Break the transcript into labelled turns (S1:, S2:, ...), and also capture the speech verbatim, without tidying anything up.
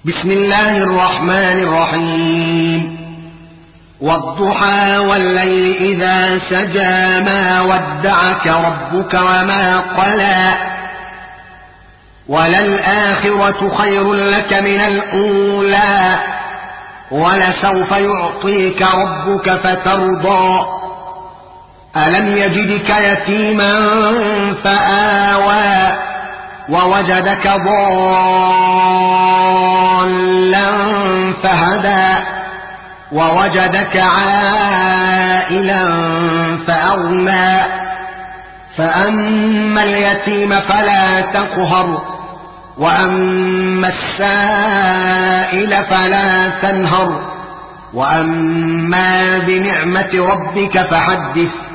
S1: بسم الله الرحمن الرحيم والضحى والليل إذا سجى ما ودعك ربك وما قلى وللآخرة خير لك من الأولى ولسوف يعطيك ربك فترضى ألم يجدك يتيما فآوى ووجدك ضالا فهدى ووجدك عائلا فأغنى فأما اليتيم فلا تقهر وأما السائل فلا تنهر وأما بنعمة ربك فحدث